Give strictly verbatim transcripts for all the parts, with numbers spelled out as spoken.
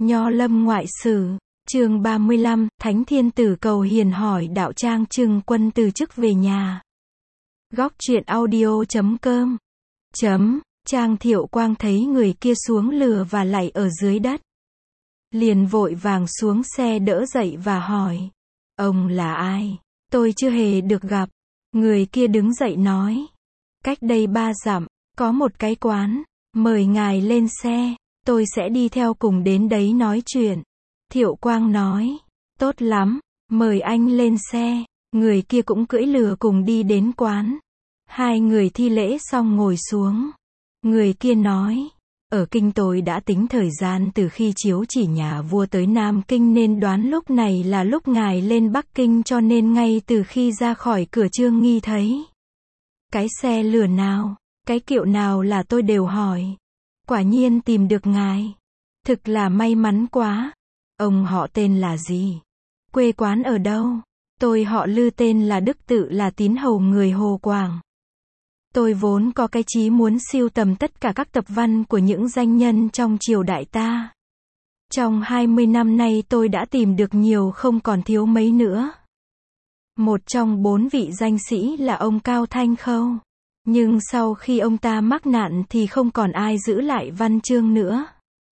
Nho Lâm Ngoại Sử, chương ba mươi lăm, Thánh Thiên Tử cầu hiền hỏi đạo Trang Trưng Quân từ chức về nhà. Góc truyện audio chấm com chấm, Trang Thiệu Quang thấy người kia xuống lừa và lạy ở dưới đất. Liền vội vàng xuống xe đỡ dậy và hỏi. Ông là ai? Tôi chưa hề được gặp. Người kia đứng dậy nói. Cách đây ba dặm, có một cái quán, mời ngài lên xe, tôi sẽ đi theo cùng đến đấy nói chuyện. Thiệu Quang nói. Tốt lắm, mời anh lên xe. Người kia cũng cưỡi lừa cùng đi đến quán. Hai người thi lễ xong ngồi xuống. Người kia nói. Ở Kinh tôi đã tính thời gian từ khi chiếu chỉ nhà vua tới Nam Kinh nên đoán lúc này là lúc ngài lên Bắc Kinh, cho nên ngay từ khi ra khỏi cửa Trương Nghi thấy cái xe lừa nào, cái kiệu nào là tôi đều hỏi. Quả nhiên tìm được ngài. Thực là may mắn quá. Ông họ tên là gì? Quê quán ở đâu? Tôi họ Lư, tên là Đức, tự là Tín Hầu người Hồ Quảng. Tôi vốn có cái chí muốn sưu tầm tất cả các tập văn của những danh nhân trong triều đại ta. Trong hai mươi năm nay tôi đã tìm được nhiều, không còn thiếu mấy nữa. Một trong bốn vị danh sĩ là ông Cao Thanh Khâu. Nhưng sau khi ông ta mắc nạn thì không còn ai giữ lại văn chương nữa.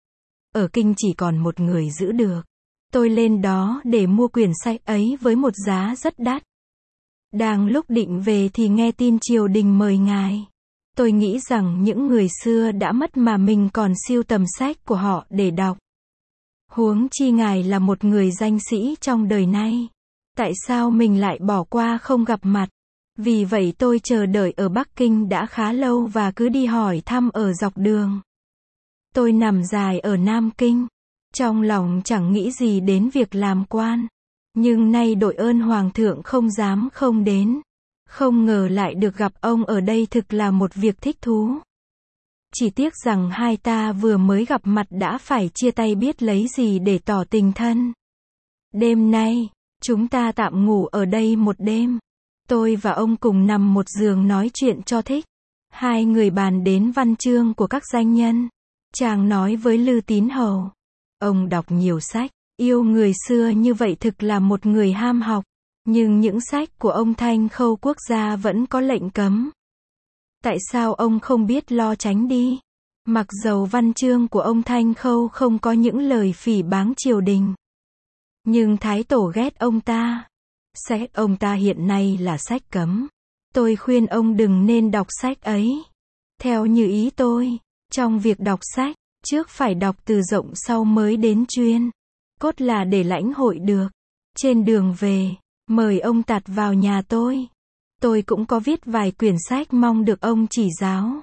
Ở Kinh chỉ còn một người giữ được. Tôi lên đó để mua quyển sách ấy với một giá rất đắt. Đang lúc định về thì nghe tin triều đình mời ngài. Tôi nghĩ rằng những người xưa đã mất mà mình còn sưu tầm sách của họ để đọc. Huống chi ngài là một người danh sĩ trong đời nay. Tại sao mình lại bỏ qua không gặp mặt? Vì vậy tôi chờ đợi ở Bắc Kinh đã khá lâu và cứ đi hỏi thăm ở dọc đường. Tôi nằm dài ở Nam Kinh. Trong lòng chẳng nghĩ gì đến việc làm quan. Nhưng nay đội ơn Hoàng thượng không dám không đến. Không ngờ lại được gặp ông ở đây, thực là một việc thích thú. Chỉ tiếc rằng hai ta vừa mới gặp mặt đã phải chia tay, biết lấy gì để tỏ tình thân. Đêm nay, chúng ta tạm ngủ ở đây một đêm. Tôi và ông cùng nằm một giường nói chuyện cho thích. Hai người bàn đến văn chương của các danh nhân. Chàng nói với Lư Tín Hầu. Ông đọc nhiều sách, yêu người xưa như vậy thực là một người ham học. Nhưng những sách của ông Thanh Khâu quốc gia vẫn có lệnh cấm. Tại sao ông không biết lo tránh đi? Mặc dầu văn chương của ông Thanh Khâu không có những lời phỉ báng triều đình. Nhưng Thái Tổ ghét ông ta. Sách ông ta hiện nay là sách cấm. Tôi khuyên ông đừng nên đọc sách ấy. Theo như ý tôi, trong việc đọc sách, trước phải đọc từ rộng sau mới đến chuyên. Cốt là để lãnh hội được. Trên đường về, mời ông tạt vào nhà tôi. Tôi cũng có viết vài quyển sách, mong được ông chỉ giáo.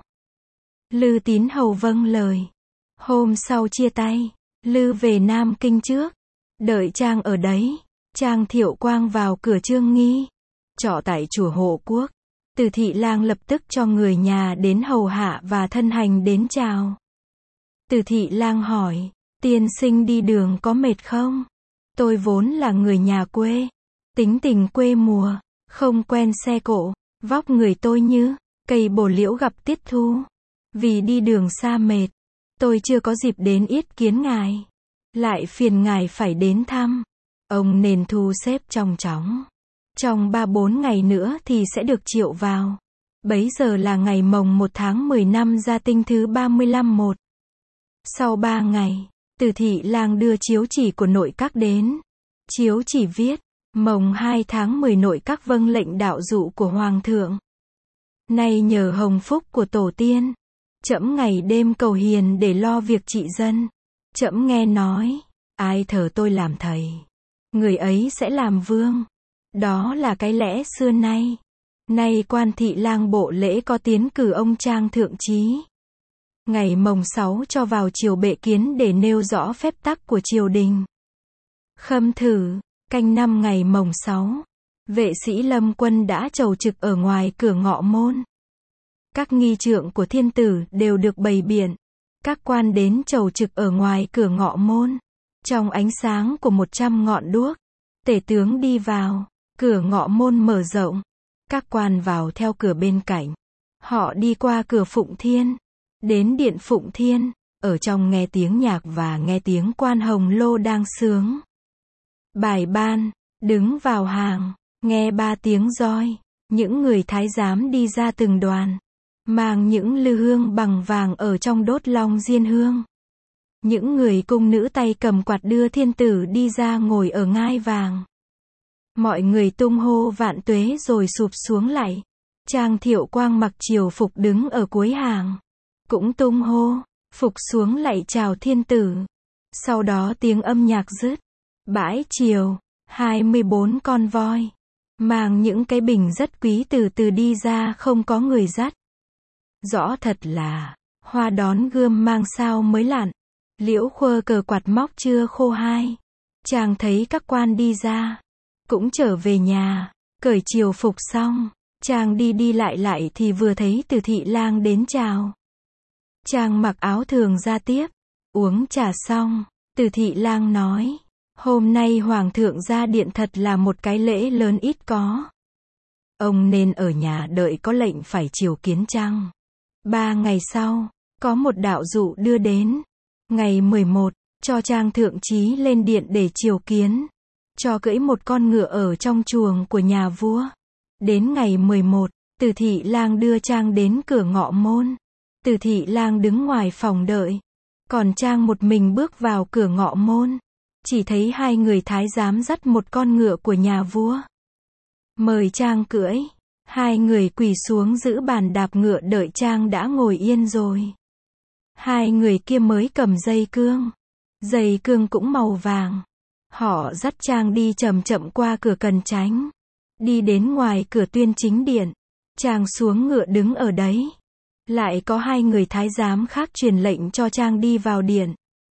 Lư Tín Hầu vâng lời. Hôm sau chia tay, Lư về Nam Kinh trước. Đợi Trang ở đấy. Trang Thiệu Quang vào cửa Trương Nghi, trọ tại chùa Hộ Quốc. Từ Thị Lang lập tức cho người nhà đến hầu hạ và thân hành đến chào. Từ Thị Lang hỏi, tiên sinh đi đường có mệt không? Tôi vốn là người nhà quê, tính tình quê mùa, không quen xe cộ, vóc người tôi như cây bồ liễu gặp tiết thu. Vì đi đường xa mệt, tôi chưa có dịp đến yết kiến ngài. Lại phiền ngài phải đến thăm. Ông nên thu xếp trong chóng. Trong ba bốn ngày nữa thì sẽ được triệu vào. Bấy giờ là ngày mồng một tháng mười năm Gia Tinh thứ ba mươi lăm một. Sau ba ngày, Từ Thị Lang đưa chiếu chỉ của nội các đến. Chiếu chỉ viết, mồng hai tháng mười nội các vâng lệnh đạo dụ của Hoàng thượng. Nay nhờ hồng phúc của tổ tiên, trẫm ngày đêm cầu hiền để lo việc trị dân. Trẫm nghe nói, ai thờ tôi làm thầy, người ấy sẽ làm vương. Đó là cái lẽ xưa nay. Nay quan Thị Lang bộ lễ có tiến cử ông Trang thượng trí. Ngày mồng sáu cho vào triều bệ kiến để nêu rõ phép tắc của triều đình. Khâm thử, canh năm ngày mồng sáu, vệ sĩ lâm quân đã chầu trực ở ngoài cửa ngọ môn. Các nghi trượng của thiên tử đều được bày biện. Các quan đến chầu trực ở ngoài cửa ngọ môn. Trong ánh sáng của một trăm ngọn đuốc, tể tướng đi vào, cửa ngọ môn mở rộng. Các quan vào theo cửa bên cạnh. Họ đi qua cửa Phụng Thiên, đến điện Phụng Thiên. ở trong nghe tiếng nhạc và nghe tiếng quan hồng lô đang sướng. Bài ban, đứng vào hàng, nghe ba tiếng roi, những người thái giám đi ra từng đoàn, mang những lư hương bằng vàng ở trong đốt long diên hương. Những người cung nữ tay cầm quạt đưa thiên tử đi ra ngồi ở ngai vàng. Mọi người tung hô vạn tuế rồi sụp xuống lạy. Trang Thiệu Quang mặc triều phục đứng ở cuối hàng, cũng tung hô, phục xuống lạy chào thiên tử. Sau đó tiếng âm nhạc dứt. Bãi triều, hai mươi bốn con voi, mang những cái bình rất quý từ từ đi ra không có người dắt. Rõ thật là, hoa đón gươm mang sao mới lặn, liễu khơ cờ quạt móc chưa khô hai. Chàng thấy các quan đi ra, cũng trở về nhà, cởi triều phục xong, chàng đi đi lại lại thì vừa thấy Từ Thị Lang đến chào. Chàng mặc áo thường ra tiếp, uống trà xong, Từ Thị Lang nói, hôm nay Hoàng thượng ra điện thật là một cái lễ lớn ít có. Ông nên ở nhà đợi có lệnh phải triều kiến chăng? Ba ngày sau, có một đạo dụ đưa đến. Ngày mười một, cho Trang thượng chí lên điện để triều kiến. Cho cưỡi một con ngựa ở trong chuồng của nhà vua. Đến ngày mười một, Từ Thị Lang đưa Trang đến cửa ngọ môn. Từ Thị Lang đứng ngoài phòng đợi. Còn Trang một mình bước vào cửa ngọ môn. Chỉ thấy hai người thái giám dắt một con ngựa của nhà vua. Mời Trang cưỡi. Hai người quỳ xuống giữ bàn đạp ngựa đợi Trang đã ngồi yên rồi. Hai người kia mới cầm dây cương. Dây cương cũng màu vàng. Họ dắt Trang đi chậm chậm qua cửa cần tránh. Đi đến ngoài cửa tuyên chính điện. Trang xuống ngựa đứng ở đấy. Lại có hai người thái giám khác truyền lệnh cho Trang đi vào điện.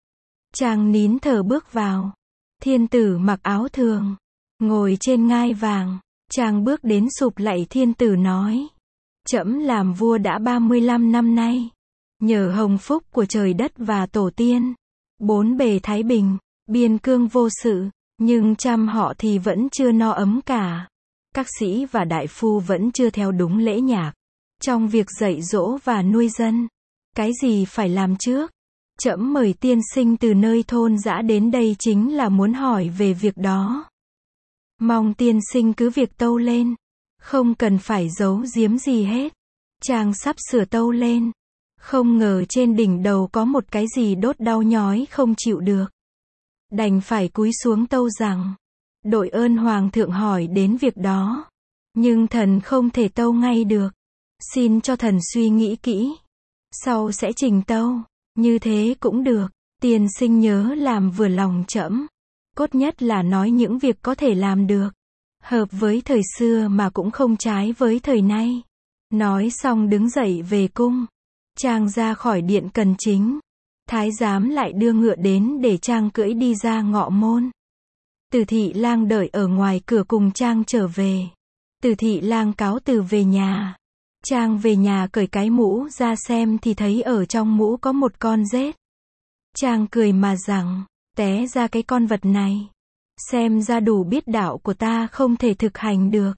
Trang nín thở bước vào. Thiên tử mặc áo thường, ngồi trên ngai vàng. Trang bước đến sụp lạy thiên tử nói. Trẫm làm vua đã ba mươi lăm năm nay. Nhờ hồng phúc của trời đất và tổ tiên. Bốn bề thái bình, biên cương vô sự. Nhưng trăm họ thì vẫn chưa no ấm cả. Các sĩ và đại phu vẫn chưa theo đúng lễ nhạc. Trong việc dạy dỗ và nuôi dân. Cái gì phải làm trước? Trẫm mời tiên sinh từ nơi thôn dã đến đây chính là muốn hỏi về việc đó. Mong tiên sinh cứ việc tâu lên. Không cần phải giấu giếm gì hết. Chàng sắp sửa tâu lên. Không ngờ trên đỉnh đầu có một cái gì đốt đau nhói không chịu được. Đành phải cúi xuống tâu rằng. Đội ơn hoàng thượng hỏi đến việc đó. Nhưng thần không thể tâu ngay được. Xin cho thần suy nghĩ kỹ. Sau sẽ trình tâu. Như thế cũng được. Tiên sinh nhớ làm vừa lòng trẫm. Cốt nhất là nói những việc có thể làm được. Hợp với thời xưa mà cũng không trái với thời nay. Nói xong đứng dậy về cung. Trang ra khỏi điện cần chính. Thái giám lại đưa ngựa đến để Trang cưỡi đi ra ngọ môn. Từ Thị Lang đợi ở ngoài cửa cùng Trang trở về. Từ Thị Lang cáo từ về nhà. Trang về nhà cởi cái mũ ra xem thì thấy ở trong mũ có một con rết. Trang cười mà rằng, té ra cái con vật này. Xem ra đủ biết đạo của ta không thể thực hành được.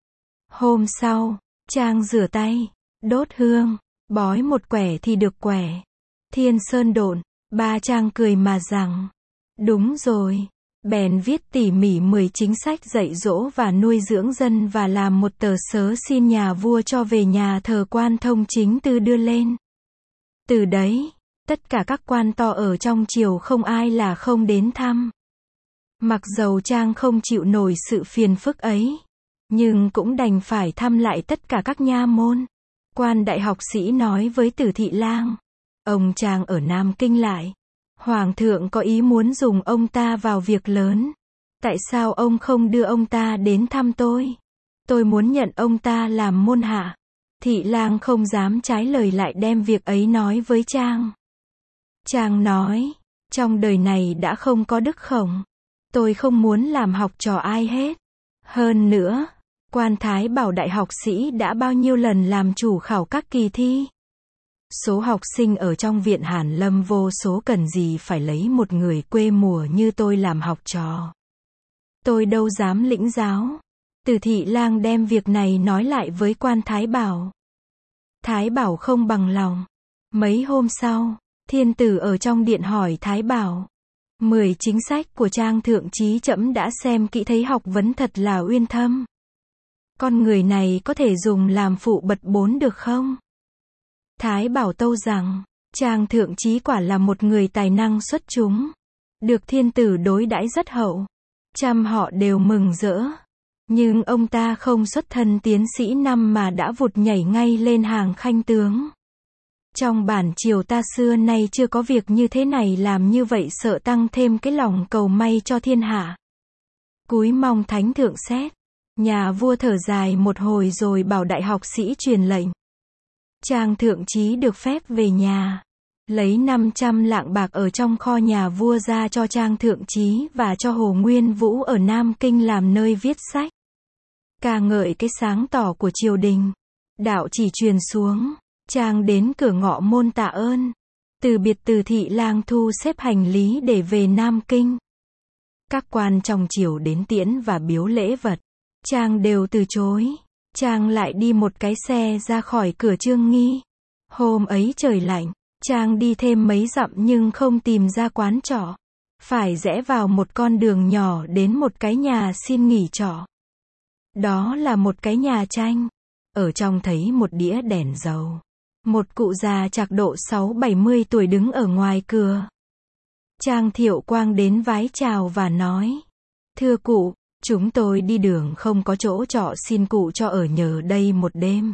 Hôm sau, Trang rửa tay, đốt hương, bói một quẻ thì được quẻ. Thiên sơn độn, ba Trang cười mà rằng, đúng rồi. Bèn viết tỉ mỉ mười chính sách dạy dỗ và nuôi dưỡng dân và làm một tờ sớ xin nhà vua cho về nhà thờ quan thông chính tư đưa lên. Từ đấy, tất cả các quan to ở trong triều không ai là không đến thăm. Mặc dầu Trang không chịu nổi sự phiền phức ấy, nhưng cũng đành phải thăm lại tất cả các nha môn. Quan đại học sĩ nói với Từ Thị Lang, ông Trang ở Nam Kinh lại. Hoàng thượng có ý muốn dùng ông ta vào việc lớn. Tại sao ông không đưa ông ta đến thăm tôi? Tôi muốn nhận ông ta làm môn hạ. Thị Lang không dám trái lời lại đem việc ấy nói với Trang. Trang nói, trong đời này đã không có Đức Khổng. Tôi không muốn làm học trò ai hết. Hơn nữa, quan Thái Bảo đại học sĩ đã bao nhiêu lần làm chủ khảo các kỳ thi. Số học sinh ở trong viện Hàn Lâm vô số, cần gì phải lấy một người quê mùa như tôi làm học trò. Tôi đâu dám lĩnh giáo. Từ Thị Lang đem việc này nói lại với quan Thái Bảo. Thái Bảo không bằng lòng. Mấy hôm sau, Thiên tử ở trong điện hỏi Thái Bảo. Mười chính sách của Trang thượng chí trẫm đã xem kỹ thấy học vấn thật là uyên thâm. Con người này có thể dùng làm phụ bật bốn được không? Thái Bảo tâu rằng, Trang thượng chí quả là một người tài năng xuất chúng. Được thiên tử đối đãi rất hậu. Trăm họ đều mừng rỡ. Nhưng ông ta không xuất thân tiến sĩ năm mà đã vụt nhảy ngay lên hàng khanh tướng. Trong bản triều ta xưa nay chưa có việc như thế này, làm như vậy sợ tăng thêm cái lòng cầu may cho thiên hạ. Cúi mong thánh thượng xét. Nhà vua thở dài một hồi rồi bảo đại học sĩ truyền lệnh. Trang thượng chí được phép về nhà. Lấy năm trăm lạng bạc ở trong kho nhà vua ra cho Trang thượng chí và cho Hồ Nguyên Vũ ở Nam Kinh làm nơi viết sách. Ca ngợi cái sáng tỏ của triều đình. Đạo chỉ truyền xuống. Trang đến cửa ngọ môn tạ ơn. Từ biệt từ thị lang thu xếp hành lý để về Nam Kinh. Các quan trong triều đến tiễn và biếu lễ vật. Trang đều từ chối. Trang lại đi một cái xe ra khỏi cửa Trương Nghi. Hôm ấy trời lạnh. Trang đi thêm mấy dặm nhưng không tìm ra quán trọ. Phải rẽ vào một con đường nhỏ đến một cái nhà xin nghỉ trọ. Đó là một cái nhà tranh. Ở trong thấy một đĩa đèn dầu. Một cụ già trạc độ sáu bảy mươi tuổi đứng ở ngoài cửa. Trang Thiệu Quang đến vái chào và nói. Thưa cụ, chúng tôi đi đường không có chỗ trọ, xin cụ cho ở nhờ đây một đêm.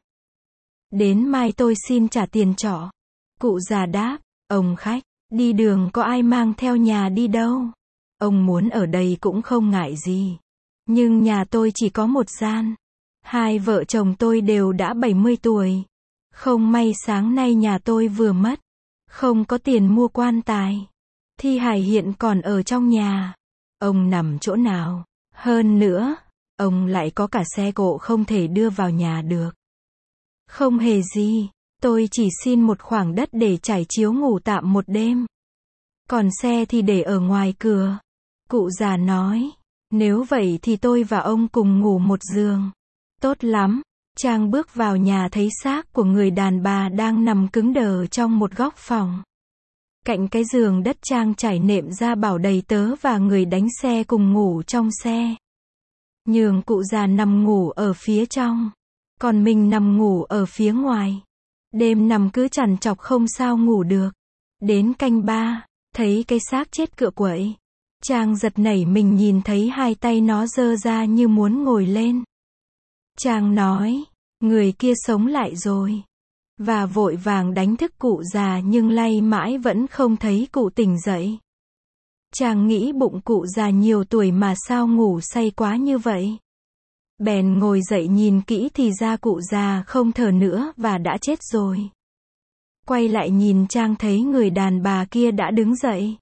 Đến mai tôi xin trả tiền trọ. Cụ già đáp, ông khách, đi đường có ai mang theo nhà đi đâu. Ông muốn ở đây cũng không ngại gì. Nhưng nhà tôi chỉ có một gian. Hai vợ chồng tôi đều đã bảy mươi tuổi. Không may sáng nay nhà tôi vừa mất. Không có tiền mua quan tài. Thi hài hiện còn ở trong nhà. Ông nằm chỗ nào? Hơn nữa, ông lại có cả xe cộ không thể đưa vào nhà được. Không hề gì, tôi chỉ xin một khoảng đất để trải chiếu ngủ tạm một đêm. Còn xe thì để ở ngoài cửa. Cụ già nói, nếu vậy thì tôi và ông cùng ngủ một giường. Tốt lắm. Trang bước vào nhà thấy xác của người đàn bà đang nằm cứng đờ trong một góc phòng. Cạnh cái giường đất Trang trải nệm ra bảo đầy tớ và người đánh xe cùng ngủ trong xe. Nhường cụ già nằm ngủ ở phía trong. Còn mình nằm ngủ ở phía ngoài. Đêm nằm cứ trằn trọc không sao ngủ được. Đến canh ba, thấy cái xác chết cựa quậy. Trang giật nảy mình nhìn thấy hai tay nó giơ ra như muốn ngồi lên. Trang nói, người kia sống lại rồi. Và vội vàng đánh thức cụ già nhưng lay mãi vẫn không thấy cụ tỉnh dậy. Trang nghĩ bụng cụ già nhiều tuổi mà sao ngủ say quá như vậy. Bèn ngồi dậy nhìn kỹ thì ra cụ già không thở nữa và đã chết rồi. Quay lại nhìn Trang thấy người đàn bà kia đã đứng dậy.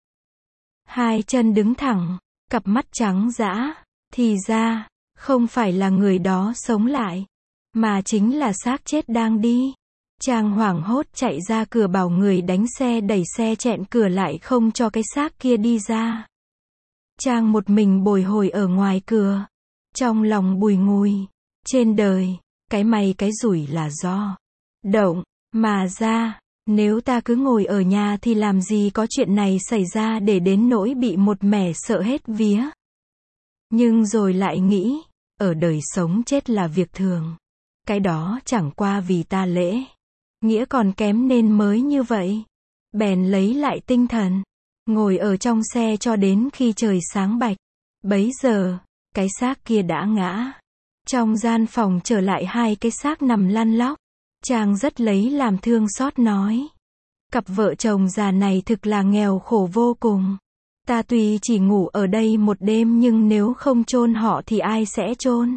Hai chân đứng thẳng, cặp mắt trắng dã, thì ra, không phải là người đó sống lại, mà chính là xác chết đang đi. Trang hoảng hốt chạy ra cửa bảo người đánh xe đẩy xe chẹn cửa lại không cho cái xác kia đi ra. Trang một mình bồi hồi ở ngoài cửa. Trong lòng bùi ngùi. Trên đời, cái may cái rủi là do động mà ra. Nếu ta cứ ngồi ở nhà thì làm gì có chuyện này xảy ra để đến nỗi bị một mẻ sợ hết vía. Nhưng rồi lại nghĩ, ở đời sống chết là việc thường. Cái đó chẳng qua vì ta lễ nghĩa còn kém nên mới như vậy. Bèn lấy lại tinh thần, ngồi ở trong xe cho đến khi trời sáng bạch. Bấy giờ, cái xác kia đã ngã. Trong gian phòng trở lại hai cái xác nằm lăn lóc. Trang rất lấy làm thương xót nói. Cặp vợ chồng già này thực là nghèo khổ vô cùng. Ta tuy chỉ ngủ ở đây một đêm nhưng nếu không chôn họ thì ai sẽ chôn?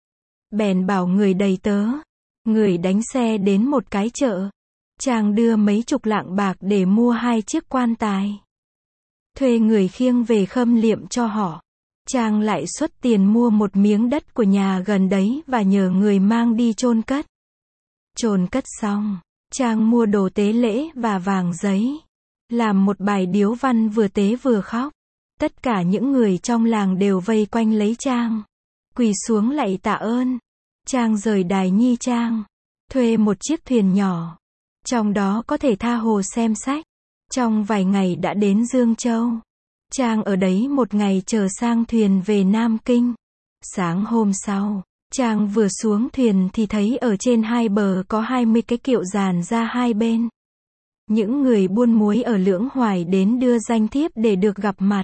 Bèn bảo người đầy tớ, người đánh xe đến một cái chợ. Trang đưa mấy chục lạng bạc để mua hai chiếc quan tài. Thuê người khiêng về khâm liệm cho họ. Trang lại xuất tiền mua một miếng đất của nhà gần đấy và nhờ người mang đi chôn cất. Chôn cất xong, Trang mua đồ tế lễ và vàng giấy. Làm một bài điếu văn vừa tế vừa khóc. Tất cả những người trong làng đều vây quanh lấy Trang. Quỳ xuống lạy tạ ơn. Trang rời đài Nhi Trang. Thuê một chiếc thuyền nhỏ. Trong đó có thể tha hồ xem sách. Trong vài ngày đã đến Dương Châu. Trang ở đấy một ngày chờ sang thuyền về Nam Kinh. Sáng hôm sau, Trang vừa xuống thuyền thì thấy ở trên hai bờ có hai mươi cái kiệu dàn ra hai bên. Những người buôn muối ở Lưỡng Hoài đến đưa danh thiếp để được gặp mặt.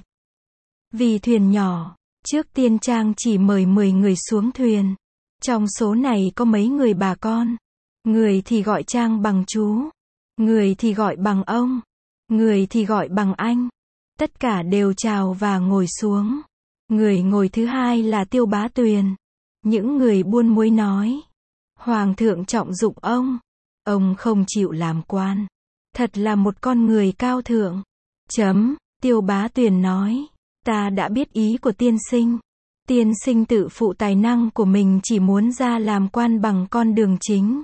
Vì thuyền nhỏ, trước tiên Trang chỉ mời mười người xuống thuyền. Trong số này có mấy người bà con. Người thì gọi Trang bằng chú. Người thì gọi bằng ông. Người thì gọi bằng anh. Tất cả đều chào và ngồi xuống. Người ngồi thứ hai là Tiêu Bá Tuyền. Những người buôn muối nói. Hoàng thượng trọng dụng ông. Ông không chịu làm quan. Thật là một con người cao thượng. Chấm, Tiêu Bá Tuyền nói. Ta đã biết ý của tiên sinh. Tiên sinh tự phụ tài năng của mình chỉ muốn ra làm quan bằng con đường chính.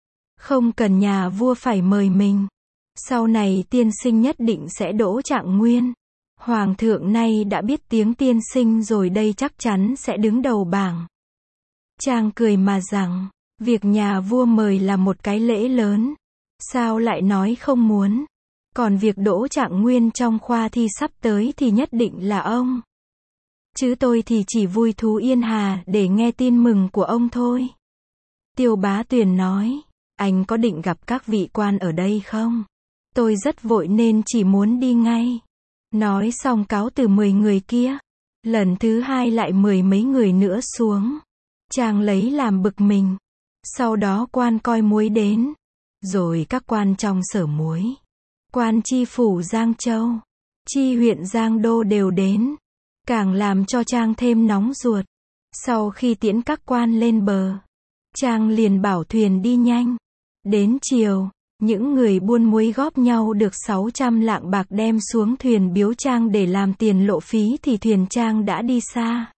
Không cần nhà vua phải mời mình. Sau này tiên sinh nhất định sẽ đỗ trạng nguyên. Hoàng thượng nay đã biết tiếng tiên sinh rồi đây chắc chắn sẽ đứng đầu bảng. Trang cười mà rằng, việc nhà vua mời là một cái lễ lớn. Sao lại nói không muốn? Còn việc đỗ trạng nguyên trong khoa thi sắp tới thì nhất định là ông. Chứ tôi thì chỉ vui thú yên hà để nghe tin mừng của ông thôi. Tiêu Bá Tuyền nói, anh có định gặp các vị quan ở đây không? Tôi rất vội nên chỉ muốn đi ngay. Nói xong cáo từ mười người kia. Lần thứ hai lại mười mấy người nữa xuống. Trang lấy làm bực mình. Sau đó quan coi muối đến. Rồi các quan trong sở muối. Quan chi phủ Giang Châu. Chi huyện Giang Đô đều đến. Càng làm cho Trang thêm nóng ruột. Sau khi tiễn các quan lên bờ, Trang liền bảo thuyền đi nhanh. Đến chiều, những người buôn muối góp nhau được sáu trăm lạng bạc đem xuống thuyền biếu Trang để làm tiền lộ phí thì thuyền Trang đã đi xa.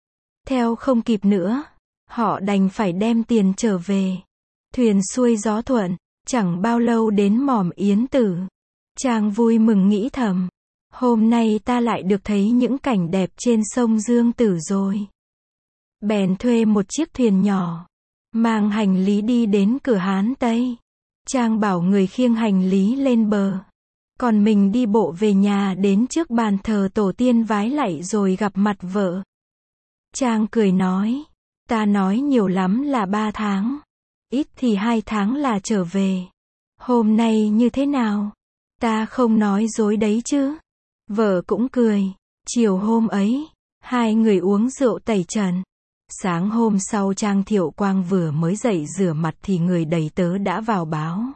Theo không kịp nữa, họ đành phải đem tiền trở về. Thuyền xuôi gió thuận, chẳng bao lâu đến mỏm Yến Tử. Trang vui mừng nghĩ thầm, hôm nay ta lại được thấy những cảnh đẹp trên sông Dương Tử rồi. Bèn thuê một chiếc thuyền nhỏ, mang hành lý đi đến cửa Hán Tây. Trang bảo người khiêng hành lý lên bờ. Còn mình đi bộ về nhà đến trước bàn thờ tổ tiên vái lạy rồi gặp mặt vợ. Trang cười nói, ta nói nhiều lắm là ba tháng. Ít thì hai tháng là trở về. Hôm nay như thế nào? Ta không nói dối đấy chứ. Vợ cũng cười. Chiều hôm ấy, hai người uống rượu tẩy trần. Sáng hôm sau Trang Thiệu Quang vừa mới dậy rửa mặt thì người đầy tớ đã vào báo.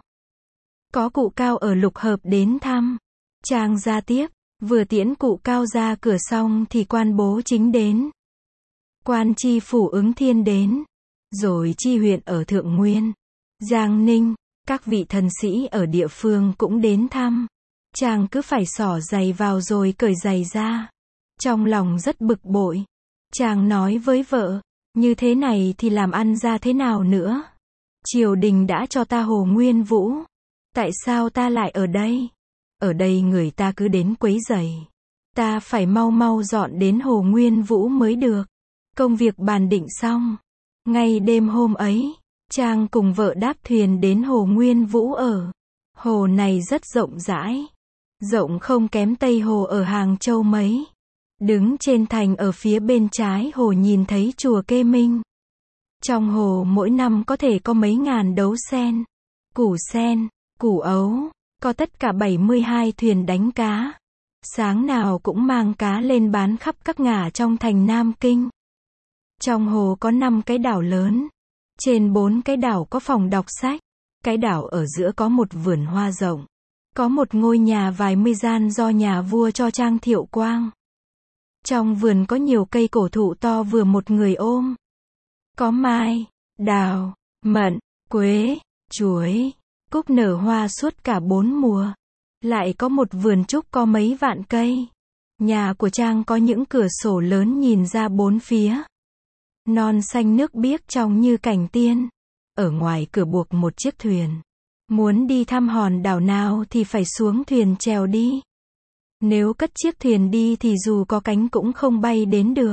Có cụ Cao ở Lục Hợp đến thăm. Trang ra tiếp, vừa tiễn cụ Cao ra cửa xong thì quan bố chính đến. Quan chi phủ Ứng Thiên đến. Rồi chi huyện ở Thượng Nguyên, Giang Ninh, các vị thần sĩ ở địa phương cũng đến thăm. Trang cứ phải xỏ giày vào rồi cởi giày ra. Trong lòng rất bực bội. Trang nói với vợ, như thế này thì làm ăn ra thế nào nữa? Triều đình đã cho ta Hồ Nguyên Vũ. Tại sao ta lại ở đây? Ở đây người ta cứ đến quấy rầy. Ta phải mau mau dọn đến Hồ Nguyên Vũ mới được. Công việc bàn định xong. Ngay đêm hôm ấy, Trang cùng vợ đáp thuyền đến Hồ Nguyên Vũ ở. Hồ này rất rộng rãi. Rộng không kém Tây Hồ ở Hàng Châu mấy. Đứng trên thành ở phía bên trái hồ nhìn thấy chùa Kê Minh. Trong hồ mỗi năm có thể có mấy ngàn đấu sen, củ sen, củ ấu, có tất cả bảy mươi hai thuyền đánh cá. Sáng nào cũng mang cá lên bán khắp các ngả trong thành Nam Kinh. Trong hồ có năm cái đảo lớn. Trên bốn cái đảo có phòng đọc sách. Cái đảo ở giữa có một vườn hoa rộng. Có một ngôi nhà vài mươi gian do nhà vua cho Trang Thiệu Quang. Trong vườn có nhiều cây cổ thụ to vừa một người ôm. Có mai, đào, mận, quế, chuối, cúc nở hoa suốt cả bốn mùa. Lại có một vườn trúc có mấy vạn cây. Nhà của Trang có những cửa sổ lớn nhìn ra bốn phía. Non xanh nước biếc trông như cảnh tiên. Ở ngoài cửa buộc một chiếc thuyền. Muốn đi thăm hòn đảo nào thì phải xuống thuyền chèo đi. Nếu cất chiếc thuyền đi thì dù có cánh cũng không bay đến được.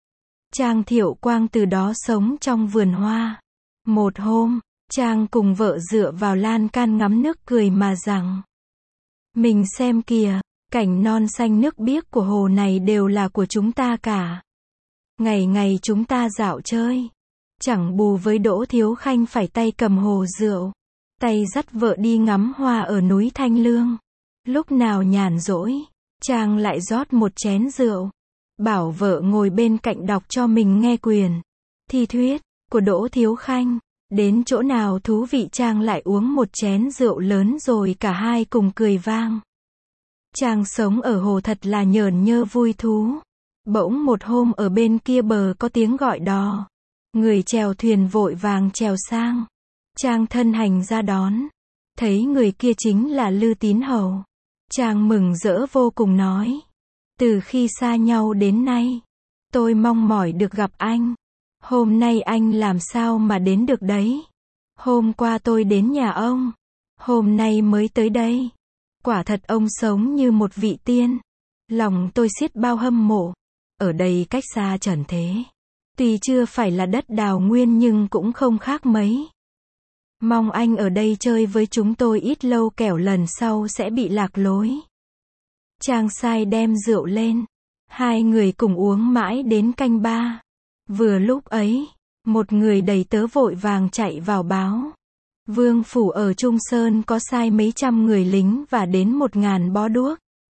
Trang Thiệu Quang từ đó sống trong vườn hoa. Một hôm, Trang cùng vợ dựa vào lan can ngắm nước cười mà rằng, Mình xem kìa, cảnh non xanh nước biếc của hồ này đều là của chúng ta cả. Ngày ngày chúng ta dạo chơi. Chẳng bù với Đỗ Thiếu Khanh phải tay cầm hồ rượu, tay dắt vợ đi ngắm hoa ở núi Thanh Lương. Lúc nào nhàn rỗi, chàng lại rót một chén rượu, bảo vợ ngồi bên cạnh đọc cho mình nghe quyền thi thuyết của Đỗ Thiếu Khanh. Đến chỗ nào thú vị chàng lại uống một chén rượu lớn rồi cả hai cùng cười vang. Chàng sống ở hồ thật là nhởn nhơ vui thú. Bỗng một hôm ở bên kia bờ có tiếng gọi đò. Người chèo thuyền vội vàng chèo sang. Chàng thân hành ra đón. Thấy người kia chính là Lư Tín Hầu. Chàng mừng rỡ vô cùng nói. Từ khi xa nhau đến nay, tôi mong mỏi được gặp anh. Hôm nay anh làm sao mà đến được đấy? Hôm qua tôi đến nhà ông, hôm nay mới tới đây. Quả thật ông sống như một vị tiên. Lòng tôi xiết bao hâm mộ. Ở đây cách xa trần thế, tuy chưa phải là đất đào nguyên nhưng cũng không khác mấy. Mong anh ở đây chơi với chúng tôi ít lâu kẻo lần sau sẽ bị lạc lối. Chàng sai đem rượu lên. Hai người cùng uống mãi đến canh ba. Vừa lúc ấy, một người đầy tớ vội vàng chạy vào báo. Vương phủ ở Trung Sơn có sai mấy trăm người lính và đến một ngàn bó đuốc.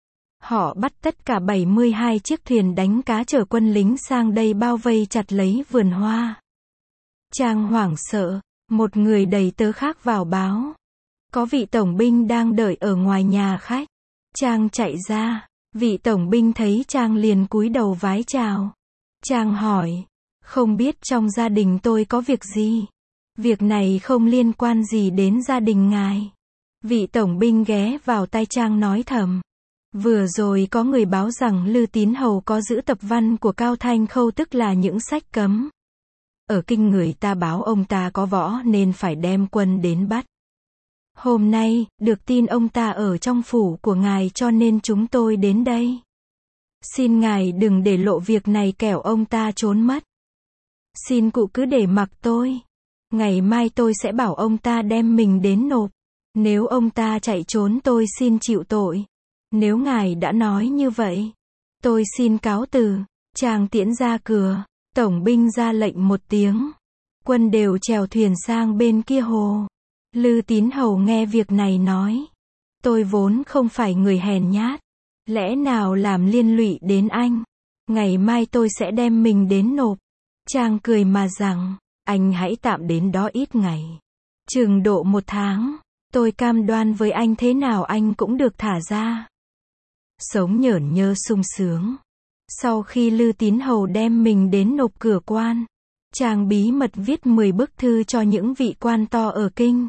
Họ bắt tất cả bảy mươi hai chiếc thuyền đánh cá chở quân lính sang đây bao vây chặt lấy vườn hoa. Chàng hoảng sợ, một người đầy tớ khác vào báo. Có vị tổng binh đang đợi ở ngoài nhà khách. Chàng chạy ra, vị tổng binh thấy chàng liền cúi đầu vái chào. Chàng hỏi, không biết trong gia đình tôi có việc gì? Việc này không liên quan gì đến gia đình ngài. Vị tổng binh ghé vào tai chàng nói thầm. Vừa rồi có người báo rằng Lư Tín Hầu có giữ tập văn của Cao Thanh Khâu, tức là những sách cấm. Ở kinh người ta báo ông ta có võ nên phải đem quân đến bắt. Hôm nay, được tin ông ta ở trong phủ của ngài cho nên chúng tôi đến đây. Xin ngài đừng để lộ việc này kẻo ông ta trốn mất. Xin cụ cứ để mặc tôi. Ngày mai tôi sẽ bảo ông ta đem mình đến nộp. Nếu ông ta chạy trốn tôi xin chịu tội. Nếu ngài đã nói như vậy, tôi xin cáo từ. Chàng tiễn ra cửa. Tổng binh ra lệnh một tiếng. Quân đều chèo thuyền sang bên kia hồ. Lư Tín Hầu nghe việc này nói. Tôi vốn không phải người hèn nhát. Lẽ nào làm liên lụy đến anh? Ngày mai tôi sẽ đem mình đến nộp. Chàng cười mà rằng, anh hãy tạm đến đó ít ngày. Chừng độ một tháng, tôi cam đoan với anh thế nào anh cũng được thả ra. Sống nhởn nhơ sung sướng. Sau khi Lư Tín Hầu đem mình đến nộp cửa quan, chàng bí mật viết mười bức thư cho những vị quan to ở kinh.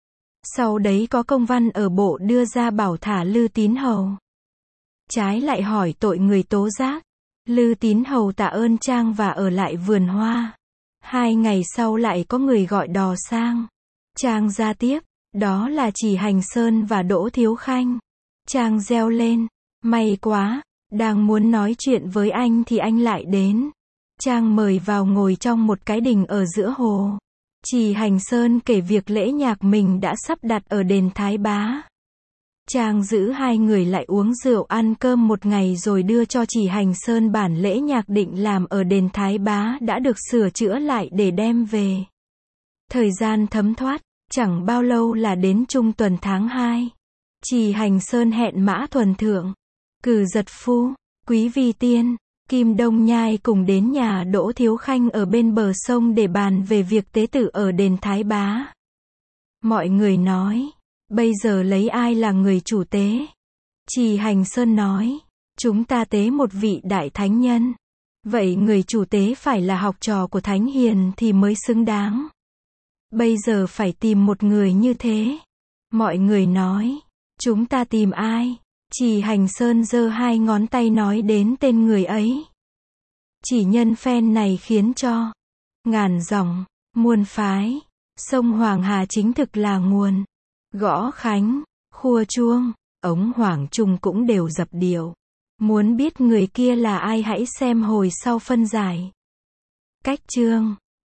Sau đấy có công văn ở bộ đưa ra bảo thả Lư Tín Hầu. Trái lại hỏi tội người tố giác. Lư Tín Hầu tạ ơn chàng và ở lại vườn hoa. Hai ngày sau lại có người gọi đò sang. Chàng ra tiếp, đó là Chỉ Hành Sơn và Đỗ Thiếu Khanh. Chàng reo lên, may quá, đang muốn nói chuyện với anh thì anh lại đến. Chàng mời vào ngồi trong một cái đình ở giữa hồ. Chỉ Hành Sơn kể việc lễ nhạc mình đã sắp đặt ở đền Thái Bá. Chàng giữ hai người lại uống rượu ăn cơm một ngày rồi đưa cho Chỉ Hành Sơn bản lễ nhạc định làm ở đền Thái Bá đã được sửa chữa lại để đem về. Thời gian thấm thoát, chẳng bao lâu là đến trung tuần tháng hai. Chỉ Hành Sơn hẹn Mã Thuần Thượng, Cử Giật Phu, Quý Vi Tiên, Kim Đông Nhai cùng đến nhà Đỗ Thiếu Khanh ở bên bờ sông để bàn về việc tế tự ở đền Thái Bá. Mọi người nói, bây giờ lấy ai là người chủ tế? Chỉ Hành Sơn nói, chúng ta tế một vị đại thánh nhân. Vậy người chủ tế phải là học trò của Thánh Hiền thì mới xứng đáng. Bây giờ phải tìm một người như thế. Mọi người nói, chúng ta tìm ai? Chỉ Hành Sơn giơ hai ngón tay nói đến tên người ấy. Chỉ nhân phen này khiến cho ngàn dòng, muôn phái, sông Hoàng Hà chính thực là nguồn. Gõ khánh, khua chuông, ống Hoàng Trung cũng đều dập điệu. Muốn biết người kia là ai hãy xem hồi sau phân giải. Cách chương